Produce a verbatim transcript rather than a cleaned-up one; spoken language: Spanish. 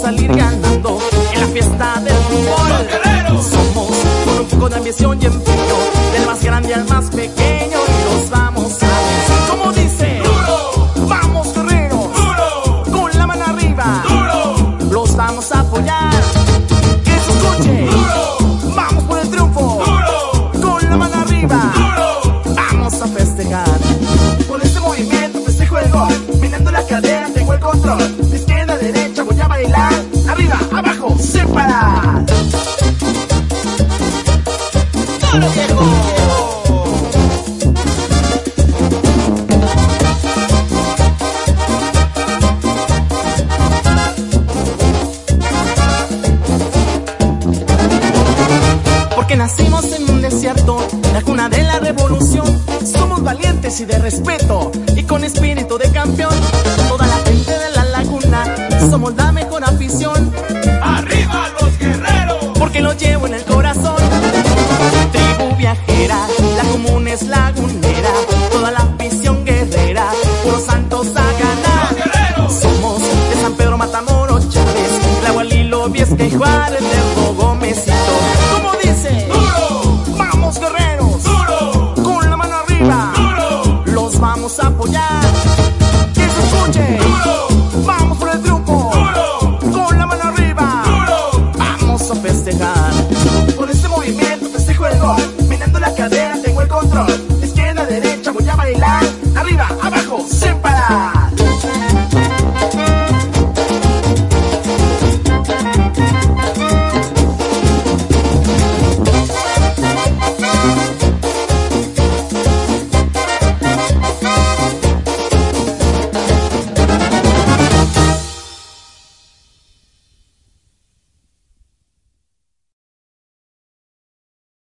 salir ganando en la fiesta del fútbol. Somos con un poco de ambición y empeño, del más grande al más pequeño, y los vamos a vencer. Como dice, duro, vamos guerreros, duro, con la mano arriba, duro, los vamos a apoyar. Que se escuche, duro, vamos por el triunfo, duro, con la mano arriba, duro. vamos a festejar. Con este movimiento festejo el gol, mirando la cadera tengo el control. De izquierda a derecha voy a bailar, arriba, abajo, sin parar. ¡Dale, viejo! Porque nacimos en un desierto, la cuna de la revolución. Somos valientes y de respeto, y con espíritu de campeón. Toda la gente de la laguna, somos la mejor afición. ¡Arriba los guerreros! Porque lo llevo en el corazón. Tribu viajera, la común es lagunera, toda la afición guerrera, puros santos a ganar. ¡Los guerreros! Somos de San Pedro, Matamoros, Chávez, Tlahualilo, Viesca y Juárez de